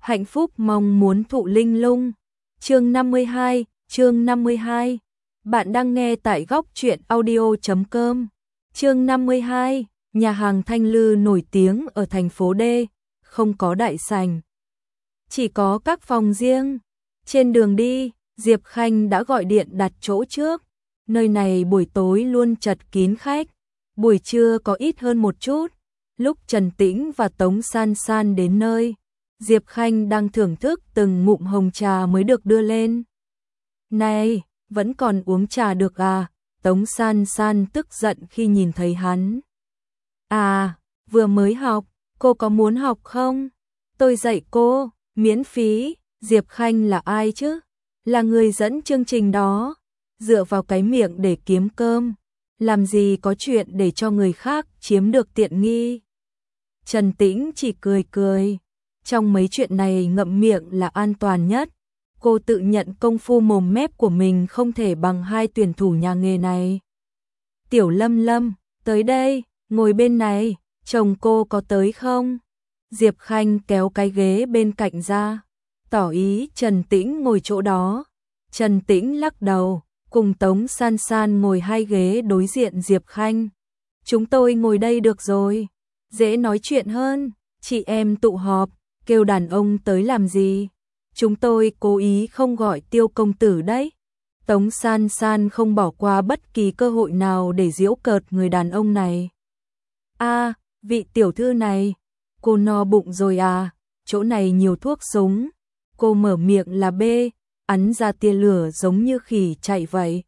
hạnh phúc mong muốn thụ linh lung. Chương 52. Bạn đang nghe tại góc truyện audio.com. Chương 52. Nhà hàng Thanh Lư nổi tiếng ở thành phố D, không có đại sảnh, chỉ có các phòng riêng. Trên đường đi, Diệp Khanh đã gọi điện đặt chỗ trước. Nơi này buổi tối luôn chật kín khách, buổi trưa có ít hơn một chút. Lúc Trần Tĩnh và Tống San San đến nơi, Diệp Khanh đang thưởng thức từng ngụm hồng trà mới được đưa lên. Này, vẫn còn uống trà được à? Tống San San tức giận khi nhìn thấy hắn. À, vừa mới học, cô có muốn học không? Tôi dạy cô, miễn phí. Diệp Khanh là ai chứ? Là người dẫn chương trình đó. Dựa vào cái miệng để kiếm cơm, làm gì có chuyện để cho người khác chiếm được tiện nghi. Trần Tĩnh chỉ cười cười. Trong mấy chuyện này ngậm miệng là an toàn nhất. Cô tự nhận công phu mồm mép của mình không thể bằng hai tuyển thủ nhà nghề này. Tiểu Lâm Lâm, tới đây, ngồi bên này, chồng cô có tới không? Diệp Khanh kéo cái ghế bên cạnh ra, tỏ ý Trần Tĩnh ngồi chỗ đó. Trần Tĩnh lắc đầu, cùng Tống San San ngồi hai ghế đối diện Diệp Khanh. Chúng tôi ngồi đây được rồi, dễ nói chuyện hơn, chị em tụ họp, kêu đàn ông tới làm gì? Chúng tôi cố ý không gọi Tiêu công tử đấy. Tống San San không bỏ qua bất kỳ cơ hội nào để giễu cợt người đàn ông này. À, vị tiểu thư này, cô no bụng rồi à? Chỗ này nhiều thuốc súng. Cô mở miệng là bê, ắn ra tia lửa giống như khỉ chạy vậy.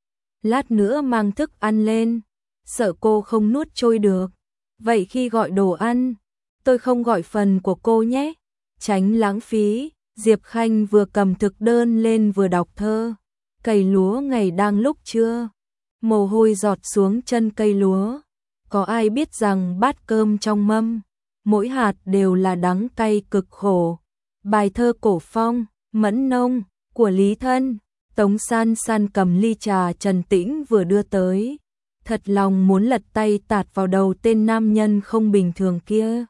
Lát nữa mang thức ăn lên, sợ cô không nuốt trôi được. Vậy khi gọi đồ ăn, tôi không gọi phần của cô nhé, tránh lãng phí. Diệp Khanh vừa cầm thực đơn lên vừa đọc thơ. Cày lúa ngày đang lúc trưa, mồ hôi giọt xuống chân cây lúa. Có ai biết rằng bát cơm trong mâm, mỗi hạt đều là đắng cay cực khổ. Bài thơ cổ phong, Mẫn Nông của Lý Thân. Tống San San cầm ly trà Trần Tĩnh vừa đưa tới, thật lòng muốn lật tay tạt vào đầu tên nam nhân không bình thường kia.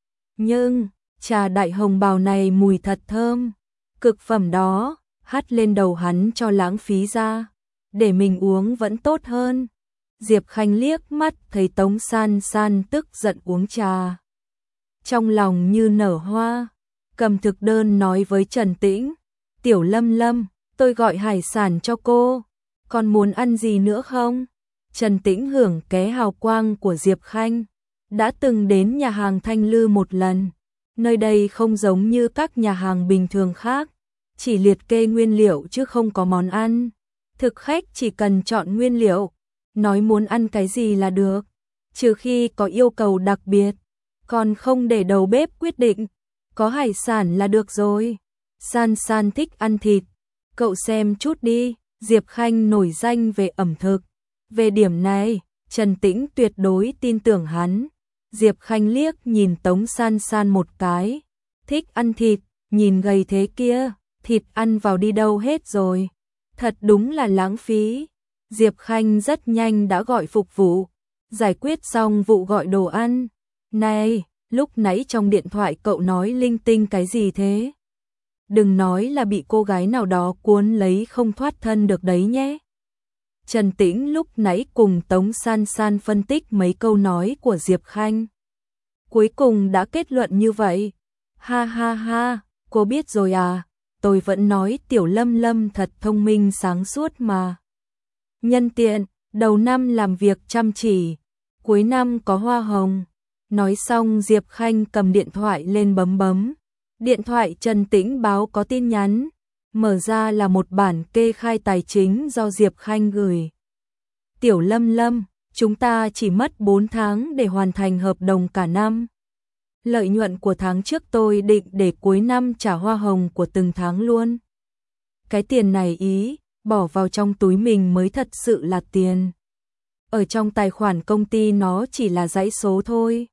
Nhưng trà đại hồng bào này mùi thật thơm, cực phẩm đó, hắt lên đầu hắn cho lãng phí ra, để mình uống vẫn tốt hơn. Diệp Khanh liếc mắt thấy Tống San San tức giận uống trà, trong lòng như nở hoa, cầm thực đơn nói với Trần Tĩnh, Tiểu Lâm Lâm, tôi gọi hải sản cho cô, còn muốn ăn gì nữa không? Trần Tĩnh hưởng ké hào quang của Diệp Khanh, đã từng đến nhà hàng Thanh Lư một lần. Nơi đây không giống như các nhà hàng bình thường khác, chỉ liệt kê nguyên liệu chứ không có món ăn. Thực khách chỉ cần chọn nguyên liệu, nói muốn ăn cái gì là được, trừ khi có yêu cầu đặc biệt, còn không để đầu bếp quyết định. Có hải sản là được rồi. San San thích ăn thịt, cậu xem chút đi. Diệp Khanh nổi danh về ẩm thực. Về điểm này, Trần Tĩnh tuyệt đối tin tưởng hắn. Diệp Khanh liếc nhìn Tống San San một cái. Thích ăn thịt, nhìn gầy thế kia, thịt ăn vào đi đâu hết rồi. Thật đúng là lãng phí. Diệp Khanh rất nhanh đã gọi phục vụ, giải quyết xong vụ gọi đồ ăn. Này, lúc nãy trong điện thoại cậu nói linh tinh cái gì thế? Đừng nói là bị cô gái nào đó cuốn lấy không thoát thân được đấy nhé. Trần Tĩnh lúc nãy cùng Tống San San phân tích mấy câu nói của Diệp Khanh. Cuối cùng đã kết luận như vậy. Ha ha ha, cô biết rồi à, tôi vẫn nói Tiểu Lâm Lâm thật thông minh sáng suốt mà. Nhân tiện, đầu năm làm việc chăm chỉ, cuối năm có hoa hồng. Nói xong Diệp Khanh cầm điện thoại lên bấm bấm. Điện thoại Trần Tĩnh báo có tin nhắn. Mở ra là một bản kê khai tài chính do Diệp Khanh gửi. Tiểu Lâm Lâm, chúng ta chỉ mất 4 tháng để hoàn thành hợp đồng cả năm. Lợi nhuận của tháng trước tôi định để cuối năm trả hoa hồng của từng tháng luôn. Cái tiền này ý, bỏ vào trong túi mình mới thật sự là tiền. Ở trong tài khoản công ty nó chỉ là dãy số thôi.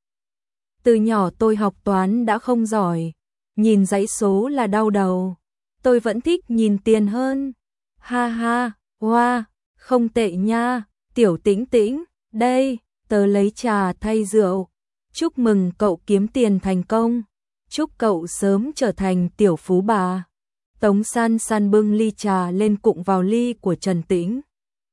Từ nhỏ tôi học toán đã không giỏi, nhìn dãy số là đau đầu. Tôi vẫn thích nhìn tiền hơn. Ha ha, hoa, không tệ nha. Tiểu Tĩnh Tĩnh, đây, tớ lấy trà thay rượu. Chúc mừng cậu kiếm tiền thành công. chúc cậu sớm trở thành tiểu phú bà. Tống San San bưng ly trà lên cụng vào ly của Trần Tĩnh.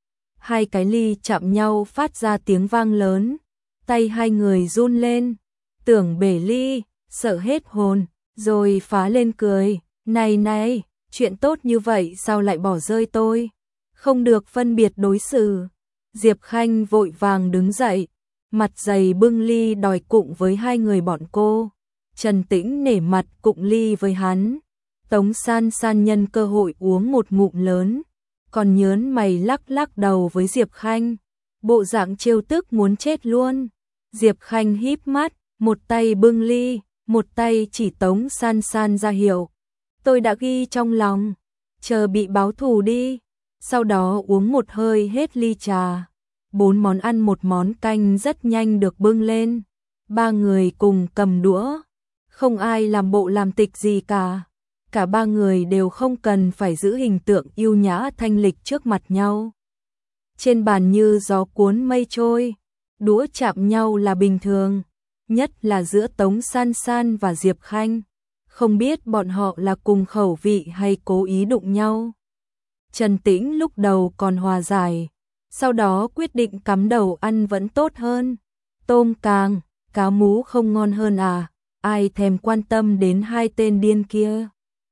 Hai cái ly chạm nhau phát ra tiếng vang lớn, tay hai người run lên, tưởng bể ly, sợ hết hồn, rồi phá lên cười, này này, chuyện tốt như vậy sao lại bỏ rơi tôi, không được phân biệt đối xử. Diệp Khanh vội vàng đứng dậy, mặt dày bưng ly đòi cụng với hai người bọn cô. Trần Tĩnh nể mặt cụng ly với hắn. Tống San San nhân cơ hội uống một ngụm lớn, còn nhớn mày lắc lắc đầu với Diệp Khanh, bộ dạng trêu tức muốn chết luôn. Diệp Khanh híp mắt, một tay bưng ly, một tay chỉ Tống San San ra hiệu. Tôi đã ghi trong lòng, chờ bị báo thù đi. Sau đó uống một hơi hết ly trà. 4 món ăn một món canh rất nhanh được bưng lên. Ba người cùng cầm đũa, không ai làm bộ làm tịch gì cả. Cả ba người đều không cần phải giữ hình tượng yêu nhã thanh lịch trước mặt nhau. Trên bàn như gió cuốn mây trôi, đũa chạm nhau là bình thường, nhất là giữa Tống San San và Diệp Khanh. Không biết bọn họ là cùng khẩu vị hay cố ý đụng nhau. Trần Tĩnh lúc đầu còn hòa giải, sau đó quyết định cắm đầu ăn vẫn tốt hơn. Tôm càng, cá mú không ngon hơn à, ai thèm quan tâm đến hai tên điên kia.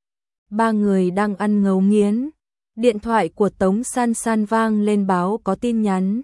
Ba người đang ăn ngấu nghiến, điện thoại của Tống San San vang lên báo có tin nhắn.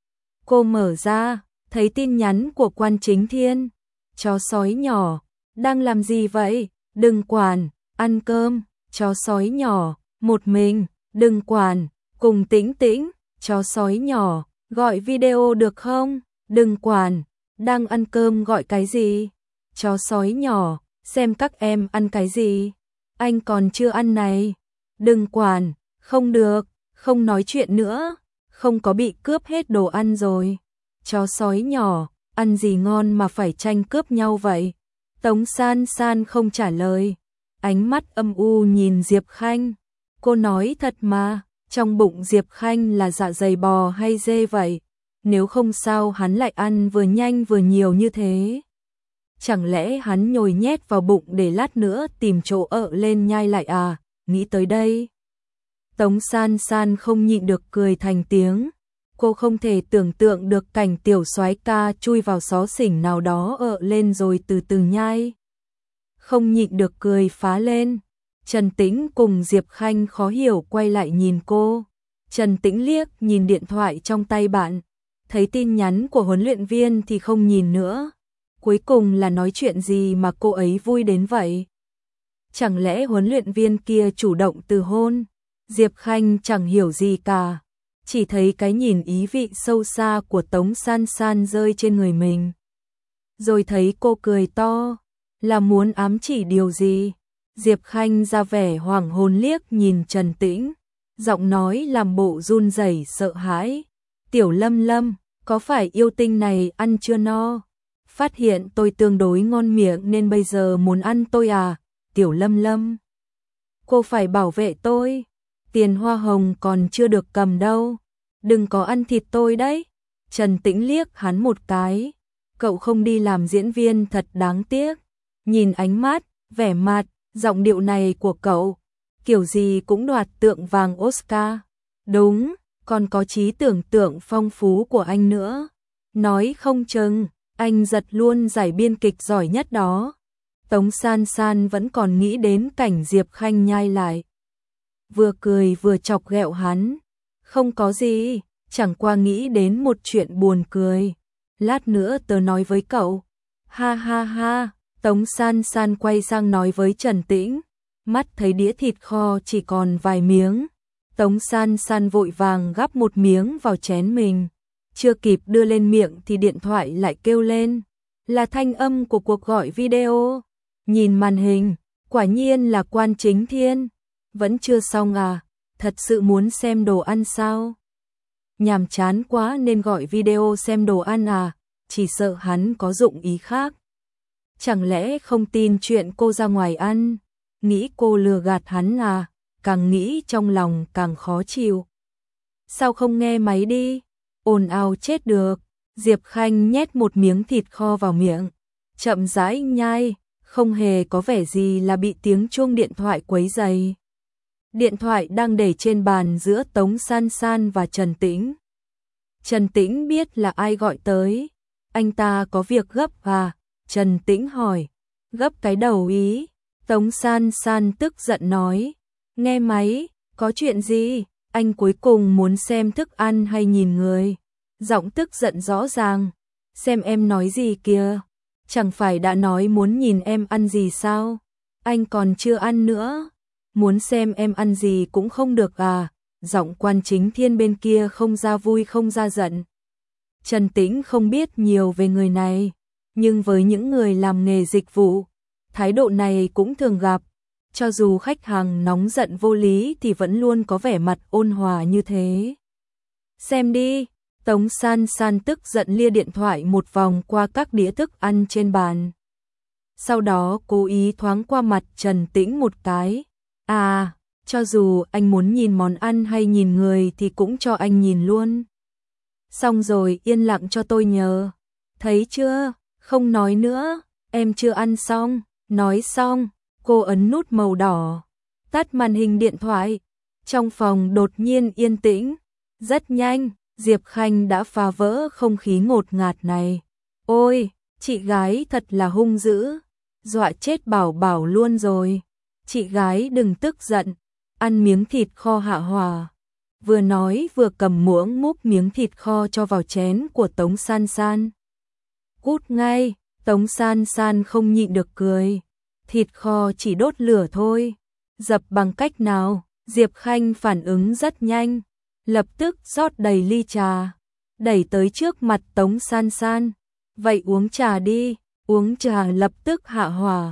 Cô mở ra, thấy tin nhắn của Quan Chính Thiên. Chó sói nhỏ, đang làm gì vậy? Đừng quản, ăn cơm. Chó sói nhỏ, một mình, đừng quản, cùng Tĩnh Tĩnh. Chó sói nhỏ, gọi video được không? Đừng quản, đang ăn cơm gọi cái gì? Chó sói nhỏ, xem các em ăn cái gì? Anh còn chưa ăn này. Đừng quản, không được, không nói chuyện nữa, không có bị cướp hết đồ ăn rồi. Chó sói nhỏ, ăn gì ngon mà phải tranh cướp nhau vậy? Tống San San không trả lời, ánh mắt âm u nhìn Diệp Khanh. Cô nói thật mà, trong bụng Diệp Khanh là dạ dày bò hay dê vậy? Nếu không sao hắn lại ăn vừa nhanh vừa nhiều như thế? Chẳng lẽ hắn nhồi nhét vào bụng để lát nữa tìm chỗ ở lên nhai lại à? Nghĩ tới đây, Tống San San không nhịn được cười thành tiếng. Cô không thể tưởng tượng được cảnh tiểu soái ca chui vào xó xỉnh nào đó ở lên rồi từ từ nhai. Không nhịn được cười phá lên. Trần Tĩnh cùng Diệp Khanh khó hiểu quay lại nhìn cô. Trần Tĩnh liếc nhìn điện thoại trong tay bạn, thấy tin nhắn của huấn luyện viên thì không nhìn nữa. Cuối cùng là nói chuyện gì mà cô ấy vui đến vậy? Chẳng lẽ huấn luyện viên kia chủ động từ hôn? Diệp Khanh chẳng hiểu gì cả, chỉ thấy cái nhìn ý vị sâu xa của Tống San San rơi trên người mình. Rồi thấy cô cười to, là muốn ám chỉ điều gì? Diệp Khanh ra vẻ hoảng hồn liếc nhìn Trần Tĩnh, giọng nói làm bộ run rẩy sợ hãi. Tiểu Lâm Lâm, có phải yêu tinh này ăn chưa no? Phát hiện tôi tương đối ngon miệng nên bây giờ muốn ăn tôi à? Tiểu Lâm Lâm, cô phải bảo vệ tôi, tiền hoa hồng còn chưa được cầm đâu, đừng có ăn thịt tôi đấy. Trần Tĩnh liếc hắn một cái, cậu không đi làm diễn viên thật đáng tiếc. Nhìn ánh mắt, vẻ mặt, giọng điệu này của cậu, kiểu gì cũng đoạt tượng vàng Oscar. Đúng, còn có trí tưởng tượng phong phú của anh nữa. Nói không chừng, anh giật luôn giải biên kịch giỏi nhất đó. Tống San San vẫn còn nghĩ đến cảnh Diệp Khanh nhai lại, vừa cười vừa chọc ghẹo hắn. Không có gì, chẳng qua nghĩ đến một chuyện buồn cười. Lát nữa tớ nói với cậu. Ha ha ha, Tống San San quay sang nói với Trần Tĩnh. Mắt thấy đĩa thịt kho chỉ còn vài miếng. Tống San San vội vàng gắp một miếng vào chén mình. Chưa kịp đưa lên miệng thì điện thoại lại kêu lên. Là thanh âm của cuộc gọi video. Nhìn màn hình, quả nhiên là Quan Chính Thiên. Vẫn chưa xong à? Thật sự muốn xem đồ ăn sao? Nhàm chán quá nên gọi video xem đồ ăn à? Chỉ sợ hắn có dụng ý khác. Chẳng lẽ không tin chuyện cô ra ngoài ăn? Nghĩ cô lừa gạt hắn à? Càng nghĩ trong lòng càng khó chịu. Sao không nghe máy đi? Ồn ào chết được. Diệp Khanh nhét một miếng thịt kho vào miệng, chậm rãi nhai, không hề có vẻ gì là bị tiếng chuông điện thoại quấy rầy. Điện thoại đang để trên bàn giữa Tống San San và Trần Tĩnh. Trần Tĩnh biết là ai gọi tới. Anh ta có việc gấp à? Trần Tĩnh hỏi. Gấp cái đầu ý. Tống San San tức giận nói. Nghe máy, có chuyện gì? Anh cuối cùng muốn xem thức ăn hay nhìn người? Giọng tức giận rõ ràng. Xem em nói gì kìa? Chẳng phải đã nói muốn nhìn em ăn gì sao? Anh còn chưa ăn nữa. Muốn xem em ăn gì cũng không được à? Giọng Quan Chính Thiên bên kia không ra vui không ra giận. Trần Tĩnh không biết nhiều về người này, nhưng với những người làm nghề dịch vụ, thái độ này cũng thường gặp. Cho dù khách hàng nóng giận vô lý thì vẫn luôn có vẻ mặt ôn hòa như thế. Xem đi, Tống San San tức giận lia điện thoại một vòng qua các đĩa thức ăn trên bàn. Sau đó cố ý thoáng qua mặt Trần Tĩnh một cái. À, cho dù anh muốn nhìn món ăn hay nhìn người thì cũng cho anh nhìn luôn. Xong rồi yên lặng cho tôi nhờ. Thấy chưa, không nói nữa, em chưa ăn xong. Nói xong, cô ấn nút màu đỏ, tắt màn hình điện thoại. Trong phòng đột nhiên yên tĩnh. Rất nhanh, Diệp Khanh đã phá vỡ không khí ngột ngạt này. Ôi, chị gái thật là hung dữ, dọa chết Bảo Bảo luôn rồi. Chị gái đừng tức giận, ăn miếng thịt kho hạ hỏa. Vừa nói vừa cầm muỗng múc miếng thịt kho cho vào chén của Tống San San. Cút ngay, Tống San San không nhịn được cười. Thịt kho chỉ đốt lửa thôi. Dập bằng cách nào? Diệp Khanh phản ứng rất nhanh. Lập tức rót đầy ly trà, đẩy tới trước mặt Tống San San. Vậy uống trà đi, uống trà lập tức hạ hỏa.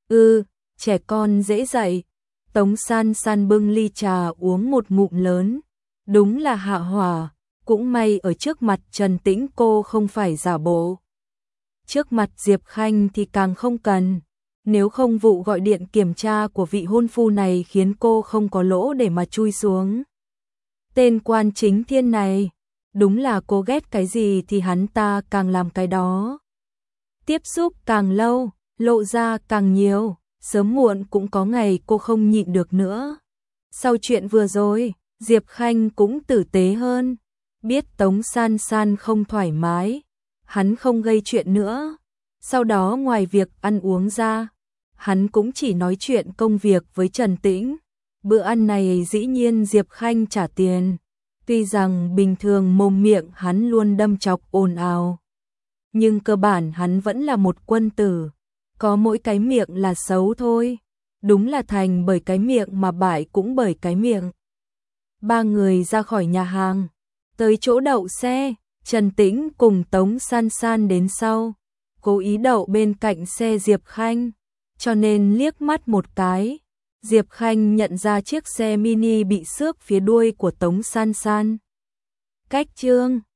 Trẻ con dễ dạy. Tống San San bưng ly trà uống một ngụm lớn. Đúng là hạ hỏa, cũng may ở trước mặt Trần Tĩnh cô không phải giả bộ. Trước mặt Diệp Khanh thì càng không cần. Nếu không vụ gọi điện kiểm tra của vị hôn phu này khiến cô không có lỗ để mà chui xuống. Tên Quan Chính Thiên này, đúng là cô ghét cái gì thì hắn ta càng làm cái đó. Tiếp xúc càng lâu, lộ ra càng nhiều, sớm muộn cũng có ngày cô không nhịn được nữa. Sau chuyện vừa rồi, Diệp Khanh cũng tử tế hơn, biết Tống San San không thoải mái, hắn không gây chuyện nữa. Sau đó ngoài việc ăn uống ra, hắn cũng chỉ nói chuyện công việc với Trần Tĩnh. Bữa ăn này dĩ nhiên Diệp Khanh trả tiền. Tuy rằng bình thường mồm miệng hắn luôn đâm chọc ồn ào, nhưng cơ bản hắn vẫn là một quân tử. Có mỗi cái miệng là xấu thôi. Đúng là thành bởi cái miệng mà bại cũng bởi cái miệng. Ba người ra khỏi nhà hàng, tới chỗ đậu xe, Trần Tĩnh cùng Tống San San đến sau. Cố ý đậu bên cạnh xe Diệp Khanh, cho nên liếc mắt một cái. Diệp Khanh nhận ra chiếc xe mini bị xước phía đuôi của Tống San San. Cách chương